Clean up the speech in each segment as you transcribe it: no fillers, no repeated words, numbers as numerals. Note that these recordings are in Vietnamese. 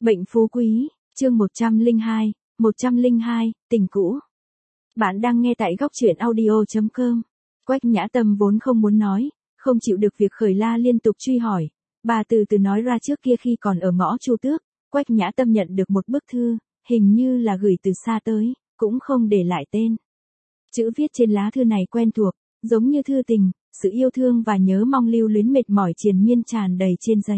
Bệnh phú quý, chương 102, tình cũ. Bạn đang nghe tại góc truyện audio.com. Quách Nhã Tâm vốn không muốn nói, không chịu được việc Khởi La liên tục truy hỏi. Bà từ từ nói ra trước kia khi còn ở ngõ Chu Tước, Quách Nhã Tâm nhận được một bức thư, hình như là gửi từ xa tới, cũng không để lại tên. Chữ viết trên lá thư này quen thuộc, giống như thư tình, sự yêu thương và nhớ mong lưu luyến mệt mỏi triền miên tràn đầy trên giấy.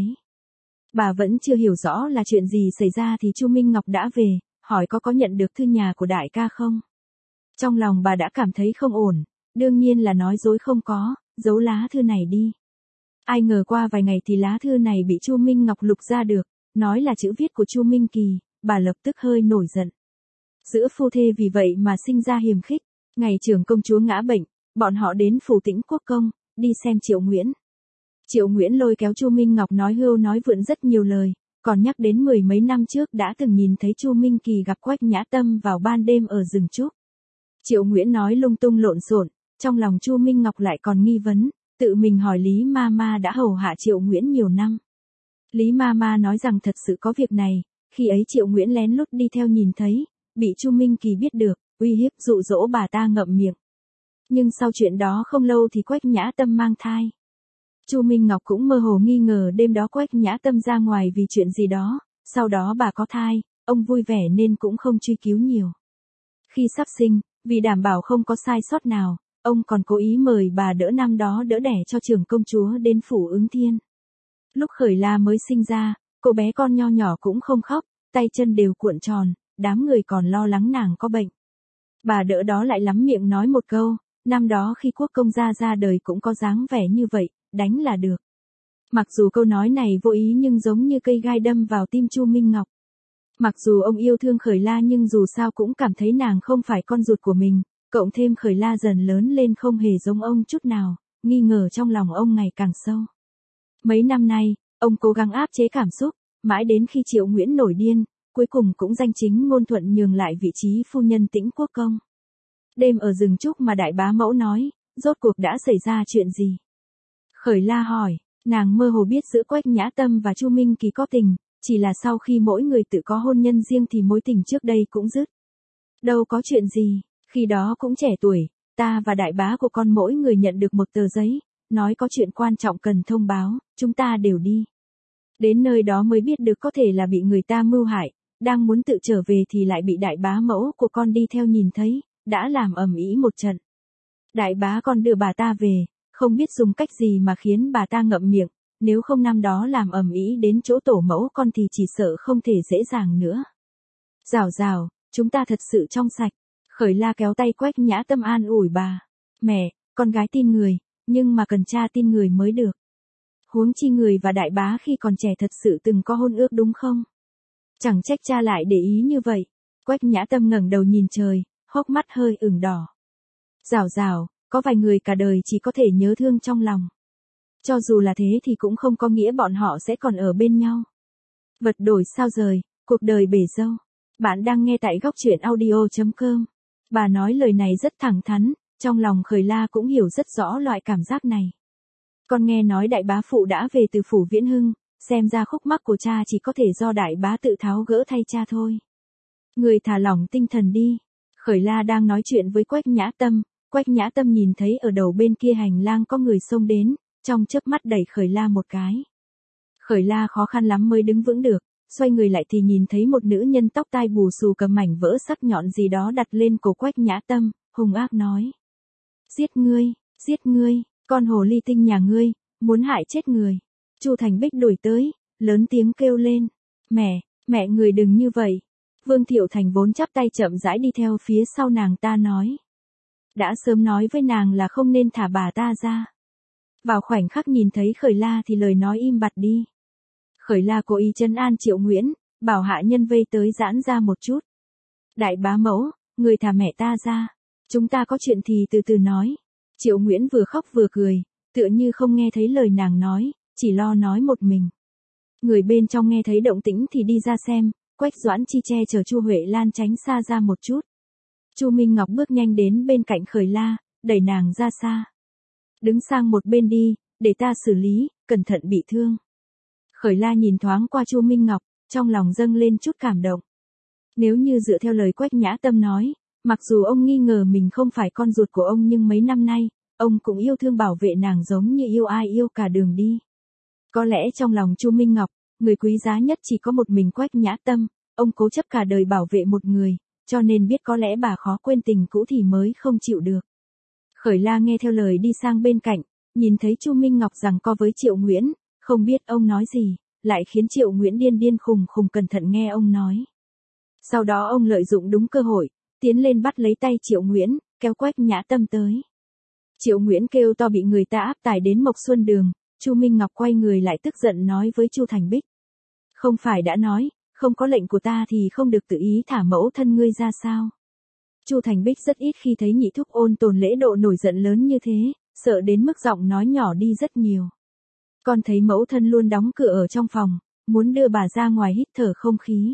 Bà vẫn chưa hiểu rõ là chuyện gì xảy ra thì Chu Minh Ngọc đã về, hỏi có nhận được thư nhà của đại ca không. Trong lòng bà đã cảm thấy không ổn, đương nhiên là nói dối không có, giấu lá thư này đi. Ai ngờ qua vài ngày thì lá thư này bị Chu Minh Ngọc lục ra được, nói là chữ viết của Chu Minh Kỳ, bà lập tức hơi nổi giận. Giữa phu thê vì vậy mà sinh ra hiềm khích, ngày trưởng công chúa ngã bệnh, bọn họ đến phủ Tĩnh Quốc công, đi xem Triệu Nguyễn. Triệu Nguyễn lôi kéo Chu Minh Ngọc nói hưu nói vượn rất nhiều lời, còn nhắc đến mười mấy năm trước đã từng nhìn thấy Chu Minh Kỳ gặp Quách Nhã Tâm vào ban đêm ở rừng trúc. Triệu Nguyễn nói lung tung lộn xộn, trong lòng Chu Minh Ngọc lại còn nghi vấn, tự mình hỏi Lý Mama đã hầu hạ Triệu Nguyễn nhiều năm. Lý Mama nói rằng thật sự có việc này, khi ấy Triệu Nguyễn lén lút đi theo nhìn thấy, bị Chu Minh Kỳ biết được, uy hiếp dụ dỗ bà ta ngậm miệng. Nhưng sau chuyện đó không lâu thì Quách Nhã Tâm mang thai. Chu Minh Ngọc cũng mơ hồ nghi ngờ đêm đó Quách Nhã Tâm ra ngoài vì chuyện gì đó, sau đó bà có thai, ông vui vẻ nên cũng không truy cứu nhiều. Khi sắp sinh, vì đảm bảo không có sai sót nào, ông còn cố ý mời bà đỡ năm đó đỡ đẻ cho trưởng công chúa đến phủ Ứng Thiên. Lúc Khởi La mới sinh ra, cô bé con nho nhỏ cũng không khóc, tay chân đều cuộn tròn, đám người còn lo lắng nàng có bệnh. Bà đỡ đó lại lắm miệng nói một câu, năm đó khi quốc công gia ra đời cũng có dáng vẻ như vậy, đánh là được. Mặc dù câu nói này vô ý nhưng giống như cây gai đâm vào tim Chu Minh Ngọc. Mặc dù ông yêu thương Khởi La nhưng dù sao cũng cảm thấy nàng không phải con ruột của mình, cộng thêm Khởi La dần lớn lên không hề giống ông chút nào, nghi ngờ trong lòng ông ngày càng sâu. Mấy năm nay, ông cố gắng áp chế cảm xúc, mãi đến khi Triệu Nguyễn nổi điên, cuối cùng cũng danh chính ngôn thuận nhường lại vị trí phu nhân Tĩnh Quốc công. Đêm ở rừng trúc mà đại bá mẫu nói, rốt cuộc đã xảy ra chuyện gì? Khởi La hỏi, nàng mơ hồ biết giữa Quách Nhã Tâm và Chu Minh Kỳ có tình, chỉ là sau khi mỗi người tự có hôn nhân riêng thì mối tình trước đây cũng dứt. Đâu có chuyện gì, khi đó cũng trẻ tuổi, ta và đại bá của con mỗi người nhận được một tờ giấy, nói có chuyện quan trọng cần thông báo, chúng ta đều đi. Đến nơi đó mới biết được có thể là bị người ta mưu hại, đang muốn tự trở về thì lại bị đại bá mẫu của con đi theo nhìn thấy, đã làm ầm ĩ một trận. Đại bá con đưa bà ta về, không biết dùng cách gì mà khiến bà ta ngậm miệng, nếu không năm đó làm ầm ĩ đến chỗ tổ mẫu con thì chỉ sợ không thể dễ dàng nữa. Rào rào, chúng ta thật sự trong sạch. Khởi La kéo tay Quách Nhã Tâm an ủi bà. Mẹ, con gái tin người, nhưng mà cần cha tin người mới được. Huống chi người và đại bá khi còn trẻ thật sự từng có hôn ước đúng không? Chẳng trách cha lại để ý như vậy. Quách Nhã Tâm ngẩng đầu nhìn trời, hốc mắt hơi ửng đỏ. Rào rào, có vài người cả đời chỉ có thể nhớ thương trong lòng. Cho dù là thế thì cũng không có nghĩa bọn họ sẽ còn ở bên nhau. Vật đổi sao rời, cuộc đời bể dâu. Bạn đang nghe tại góc truyện audio.com. Bà nói lời này rất thẳng thắn, trong lòng Khởi La cũng hiểu rất rõ loại cảm giác này. Con nghe nói đại bá phụ đã về từ phủ Viễn Hưng, xem ra khúc mắc của cha chỉ có thể do đại bá tự tháo gỡ thay cha thôi. Người thả lỏng tinh thần đi. Khởi La đang nói chuyện với Quách Nhã Tâm, Quách Nhã Tâm nhìn thấy ở đầu bên kia hành lang có người xông đến, trong chớp mắt đẩy Khởi La một cái. Khởi La khó khăn lắm mới đứng vững được, xoay người lại thì nhìn thấy một nữ nhân tóc tai bù xù cầm mảnh vỡ sắc nhọn gì đó đặt lên cổ Quách Nhã Tâm, hung ác nói. Giết ngươi, con hồ ly tinh nhà ngươi, muốn hại chết người. Chu Thành Bích đuổi tới, lớn tiếng kêu lên. Mẹ người đừng như vậy. Vương Thiệu Thành vốn chắp tay chậm rãi đi theo phía sau nàng ta nói. Đã sớm nói với nàng là không nên thả bà ta ra. Vào khoảnh khắc nhìn thấy Khởi La thì lời nói im bặt đi. Khởi La cố ý trấn an Triệu Nguyễn, bảo hạ nhân vây tới giãn ra một chút. Đại bá mẫu, người thả mẹ ta ra. Chúng ta có chuyện thì từ từ nói. Triệu Nguyễn vừa khóc vừa cười, tựa như không nghe thấy lời nàng nói, chỉ lo nói một mình. Người bên trong nghe thấy động tĩnh thì đi ra xem, Quách Doãn Chi che chở Chu Huệ Lan tránh xa ra một chút. Chu Minh Ngọc bước nhanh đến bên cạnh Khởi La, đẩy nàng ra xa. Đứng sang một bên đi, để ta xử lý, cẩn thận bị thương. Khởi La nhìn thoáng qua Chu Minh Ngọc, trong lòng dâng lên chút cảm động. Nếu như dựa theo lời Quách Nhã Tâm nói, mặc dù ông nghi ngờ mình không phải con ruột của ông nhưng mấy năm nay, ông cũng yêu thương bảo vệ nàng giống như yêu ai yêu cả đường đi. Có lẽ trong lòng Chu Minh Ngọc, người quý giá nhất chỉ có một mình Quách Nhã Tâm, ông cố chấp cả đời bảo vệ một người, cho nên biết có lẽ bà khó quên tình cũ thì mới không chịu được. Khởi La nghe theo lời đi sang bên cạnh, nhìn thấy Chu Minh Ngọc giằng co với Triệu Nguyễn, không biết ông nói gì, lại khiến Triệu Nguyễn điên điên khùng khùng cẩn thận nghe ông nói. Sau đó ông lợi dụng đúng cơ hội, tiến lên bắt lấy tay Triệu Nguyễn, kéo Quách Nhã Tâm tới. Triệu Nguyễn kêu to bị người ta áp tải đến Mộc Xuân Đường, Chu Minh Ngọc quay người lại tức giận nói với Chu Thành Bích. Không phải đã nói, không có lệnh của ta thì không được tự ý thả mẫu thân ngươi ra sao? Chu Thành Bích rất ít khi thấy nhị thúc Ôn Tồn Lễ độ nổi giận lớn như thế, sợ đến mức giọng nói nhỏ đi rất nhiều. Con thấy mẫu thân luôn đóng cửa ở trong phòng, muốn đưa bà ra ngoài hít thở không khí.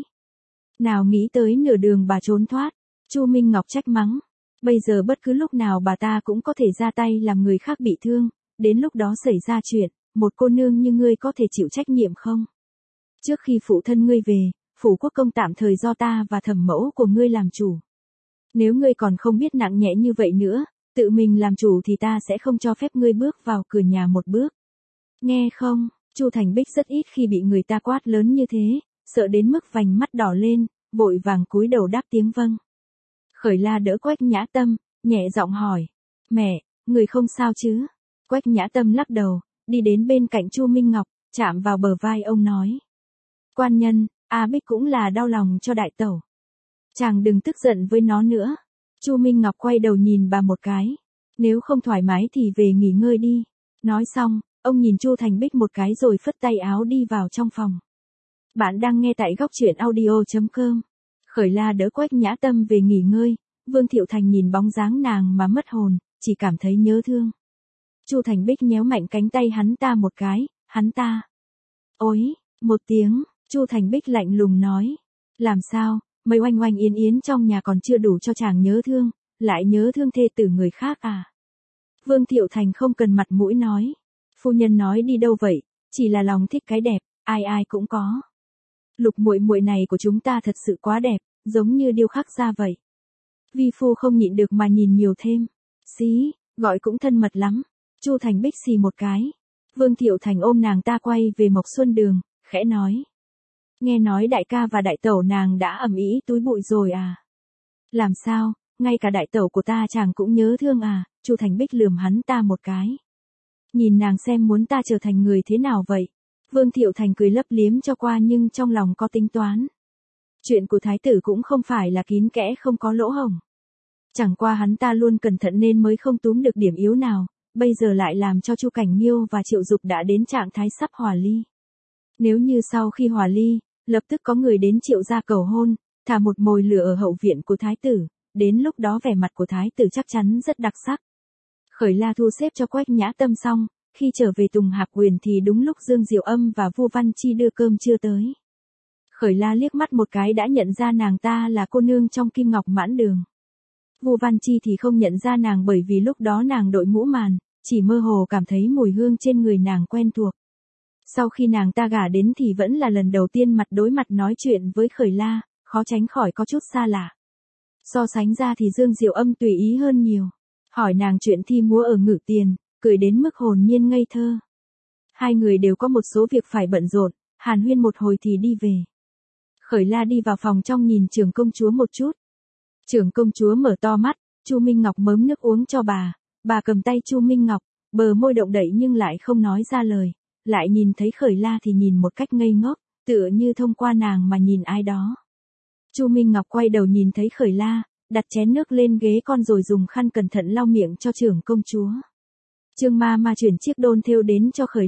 Nào nghĩ tới nửa đường bà trốn thoát, Chu Minh Ngọc trách mắng. Bây giờ bất cứ lúc nào bà ta cũng có thể ra tay làm người khác bị thương, đến lúc đó xảy ra chuyện, một cô nương như ngươi có thể chịu trách nhiệm không? Trước khi phụ thân ngươi về, phủ quốc công tạm thời do ta và thẩm mẫu của ngươi làm chủ. Nếu ngươi còn không biết nặng nhẹ như vậy nữa, tự mình làm chủ thì ta sẽ không cho phép ngươi bước vào cửa nhà một bước. Nghe không, Chu Thành Bích rất ít khi bị người ta quát lớn như thế, sợ đến mức vành mắt đỏ lên, vội vàng cúi đầu đáp tiếng vâng. Khởi La đỡ Quách Nhã Tâm, nhẹ giọng hỏi, mẹ, người không sao chứ? Quách Nhã Tâm lắc đầu, đi đến bên cạnh Chu Minh Ngọc, chạm vào bờ vai ông nói. Quan nhân, A Bích cũng là đau lòng cho đại tẩu. Chàng đừng tức giận với nó nữa. Chu Minh Ngọc quay đầu nhìn bà một cái. Nếu không thoải mái thì về nghỉ ngơi đi. Nói xong, ông nhìn Chu Thành Bích một cái rồi phất tay áo đi vào trong phòng. Bạn đang nghe tại góc truyện audio.com. Khởi La đỡ Quách Nhã Tâm về nghỉ ngơi. Vương Thiệu Thành nhìn bóng dáng nàng mà mất hồn, chỉ cảm thấy nhớ thương. Chu Thành Bích nhéo mạnh cánh tay hắn ta một cái, hắn ta. Ôi, một tiếng, Chu Thành Bích lạnh lùng nói. Làm sao, mấy oanh oanh yến yến trong nhà còn chưa đủ cho chàng nhớ thương, lại nhớ thương thê tử người khác à? Vương Thiệu Thành không cần mặt mũi nói. Phu nhân nói đi đâu vậy, chỉ là lòng thích cái đẹp, ai ai cũng có. Lục muội muội này của chúng ta thật sự quá đẹp, giống như điêu khắc ra vậy. Vi phu không nhịn được mà nhìn nhiều thêm. Xí, gọi cũng thân mật lắm. Chu Thành Bích xì một cái. Vương Thiệu Thành ôm nàng ta quay về Mộc Xuân Đường, khẽ nói. Nghe nói đại ca và đại tẩu nàng đã ầm ĩ túi bụi rồi à? Làm sao, ngay cả đại tẩu của ta chàng cũng nhớ thương à? Chu Thành Bích lườm hắn ta một cái. Nhìn nàng xem muốn ta trở thành người thế nào vậy? Vương Thiệu Thành cười lấp liếm cho qua nhưng trong lòng có tính toán. Chuyện của thái tử cũng không phải là kín kẽ không có lỗ hổng. Chẳng qua hắn ta luôn cẩn thận nên mới không túm được điểm yếu nào, bây giờ lại làm cho Chu Cảnh Nghiêu và Triệu Dục đã đến trạng thái sắp hòa ly. Nếu như sau khi hòa ly, lập tức có người đến Triệu gia cầu hôn, thả một mồi lửa ở hậu viện của thái tử, đến lúc đó vẻ mặt của thái tử chắc chắn rất đặc sắc. Khởi La thu xếp cho Quách Nhã Tâm xong, khi trở về Tùng Hạc Quyền thì đúng lúc Dương Diệu Âm và Vu Văn Chi đưa cơm trưa tới. Khởi La liếc mắt một cái đã nhận ra nàng ta là cô nương trong Kim Ngọc Mãn Đường. Vu Văn Chi thì không nhận ra nàng bởi vì lúc đó nàng đội mũ màn, chỉ mơ hồ cảm thấy mùi hương trên người nàng quen thuộc. Sau khi nàng ta gả đến thì vẫn là lần đầu tiên mặt đối mặt nói chuyện với Khởi La, khó tránh khỏi có chút xa lạ. So sánh ra thì Dương Diệu Âm tùy ý hơn nhiều. Hỏi nàng chuyện thi múa ở Ngự Tiền, cười đến mức hồn nhiên ngây thơ. Hai người đều có một số việc phải bận rộn, hàn huyên một hồi thì đi về. Khởi La đi vào phòng trong nhìn trưởng công chúa một chút. Trưởng công chúa mở to mắt, Chu Minh Ngọc mớm nước uống cho bà cầm tay Chu Minh Ngọc, bờ môi động đậy nhưng lại không nói ra lời, lại nhìn thấy Khởi La thì nhìn một cách ngây ngốc, tựa như thông qua nàng mà nhìn ai đó. Chu Minh Ngọc quay đầu nhìn thấy Khởi La, đặt chén nước lên ghế con rồi dùng khăn cẩn thận lau miệng cho trưởng công chúa. Trương Ma chuyển chiếc đôn thêu đến cho Khởi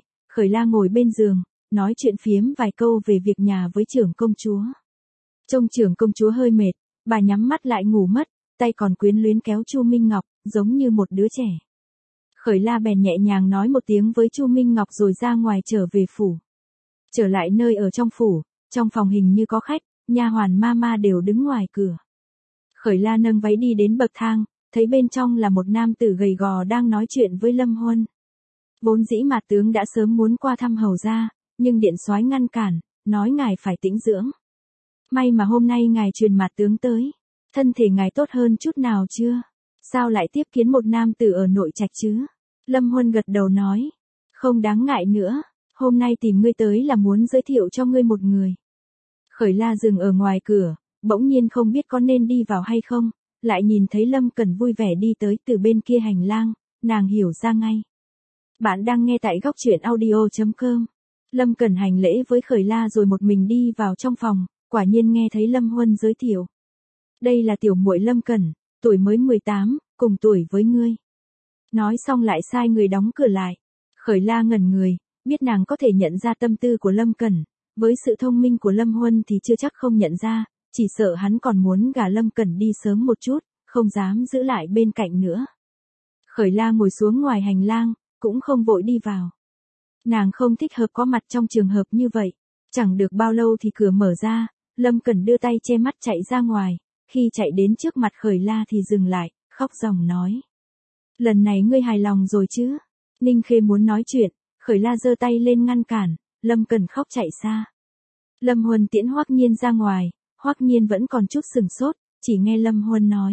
La ngồi bên giường, nói chuyện phiếm vài câu về việc nhà với trưởng công chúa. Trông trưởng công chúa hơi mệt, bà nhắm mắt lại ngủ mất, tay còn quyến luyến kéo Chu Minh Ngọc, giống như một đứa trẻ. Khởi La bèn nhẹ nhàng nói một tiếng với Chu Minh Ngọc rồi ra ngoài trở về phủ. Trở lại nơi ở trong phủ, trong phòng hình như có khách, nha hoàn ma đều đứng ngoài cửa. Khởi La nâng váy đi đến bậc thang, thấy bên trong là một nam tử gầy gò đang nói chuyện với Lâm Huân. Vốn dĩ Mạt tướng đã sớm muốn qua thăm hầu gia, nhưng điện soái ngăn cản, nói ngài phải tĩnh dưỡng. May mà hôm nay ngài truyền mặt tướng tới. Thân thể ngài tốt hơn chút nào chưa? Sao lại tiếp kiến một nam tử ở nội trạch chứ? Lâm Huân gật đầu nói. Không đáng ngại nữa, hôm nay tìm ngươi tới là muốn giới thiệu cho ngươi một người. Khởi La dừng ở ngoài cửa, bỗng nhiên không biết có nên đi vào hay không, lại nhìn thấy Lâm Cẩn vui vẻ đi tới từ bên kia hành lang, nàng hiểu ra ngay. Bạn đang nghe tại góc truyện audio.com. Lâm Cẩn hành lễ với Khởi La rồi một mình đi vào trong phòng, quả nhiên nghe thấy Lâm Huân giới thiệu. Đây là tiểu muội Lâm Cẩn, tuổi mới 18, cùng tuổi với ngươi. Nói xong lại sai người đóng cửa lại. Khởi La ngẩn người, biết nàng có thể nhận ra tâm tư của Lâm Cẩn, với sự thông minh của Lâm Huân thì chưa chắc không nhận ra, chỉ sợ hắn còn muốn gả Lâm Cẩn đi sớm một chút, không dám giữ lại bên cạnh nữa. Khởi La ngồi xuống ngoài hành lang, cũng không vội đi vào. Nàng không thích hợp có mặt trong trường hợp như vậy. Chẳng được bao lâu thì cửa mở ra, Lâm Cẩn đưa tay che mắt chạy ra ngoài, khi chạy đến trước mặt Khởi La thì dừng lại, khóc ròng nói. Lần này ngươi hài lòng rồi chứ? Ninh Khê muốn nói chuyện, Khởi La giơ tay lên ngăn cản, Lâm Cẩn khóc chạy xa. Lâm Huân tiễn Hoắc Nhiên ra ngoài, Hoắc Nhiên vẫn còn chút sừng sốt, chỉ nghe Lâm Huân nói.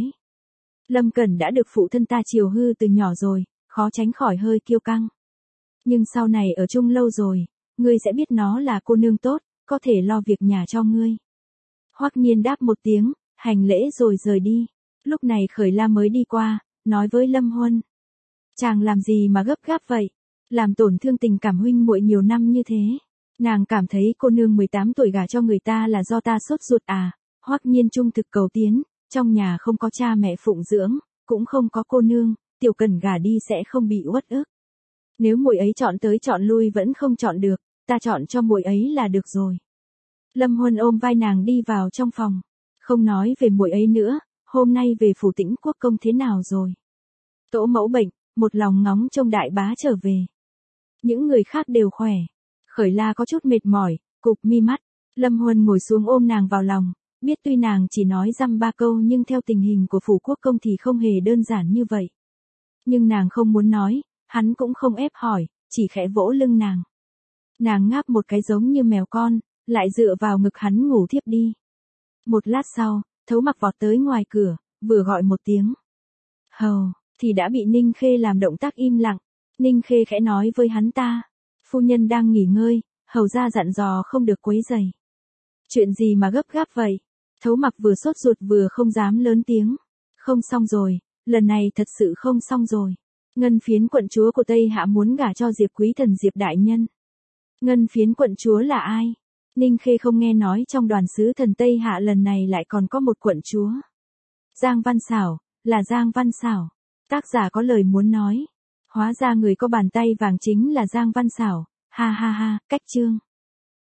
Lâm Cẩn đã được phụ thân ta chiều hư từ nhỏ rồi, khó tránh khỏi hơi kiêu căng. Nhưng sau này ở chung lâu rồi, ngươi sẽ biết nó là cô nương tốt, có thể lo việc nhà cho ngươi. Hoắc Nhiên đáp một tiếng, hành lễ rồi rời đi. Lúc này Khởi La mới đi qua, nói với Lâm Huân. Chàng làm gì mà gấp gáp vậy? Làm tổn thương tình cảm huynh muội nhiều năm như thế. Nàng cảm thấy cô nương 18 tuổi gả cho người ta là do ta sốt ruột à? Hoắc Nhiên trung thực cầu tiến, trong nhà không có cha mẹ phụng dưỡng, cũng không có cô nương, tiểu Cần gả đi sẽ không bị uất ức. Nếu muội ấy chọn tới chọn lui vẫn không chọn được, ta chọn cho muội ấy là được rồi. Lâm Huân ôm vai nàng đi vào trong phòng, không nói về muội ấy nữa, hôm nay về phủ Tĩnh Quốc công thế nào rồi? Tổ mẫu bệnh, một lòng ngóng trông đại bá trở về. Những người khác đều khỏe. Khởi La có chút mệt mỏi, cụp mi mắt. Lâm Huân ngồi xuống ôm nàng vào lòng, biết tuy nàng chỉ nói dăm ba câu nhưng theo tình hình của phủ quốc công thì không hề đơn giản như vậy. Nhưng nàng không muốn nói, hắn cũng không ép hỏi, chỉ khẽ vỗ lưng nàng. Nàng ngáp một cái giống như mèo con, lại dựa vào ngực hắn ngủ thiếp đi. Một lát sau, Thấu Mặc vọt tới ngoài cửa, vừa gọi một tiếng. Hầu, thì đã bị Ninh Khê làm động tác im lặng. Ninh Khê khẽ nói với hắn ta. Phu nhân đang nghỉ ngơi, hầu ra dặn dò không được quấy rầy. Chuyện gì mà gấp gáp vậy? Thấu Mặc vừa sốt ruột vừa không dám lớn tiếng. Không xong rồi, lần này thật sự không xong rồi. Ngân Phiến quận chúa của Tây Hạ muốn gả cho Diệp Quý Thần Diệp đại nhân. Ngân Phiến quận chúa là ai? Ninh Khê không nghe nói trong đoàn sứ thần Tây Hạ lần này lại còn có một quận chúa. Giang Văn Xảo, là Giang Văn Xảo. Tác giả có lời muốn nói. Hóa ra người có bàn tay vàng chính là Giang Văn Xảo, ha ha ha, cách chương.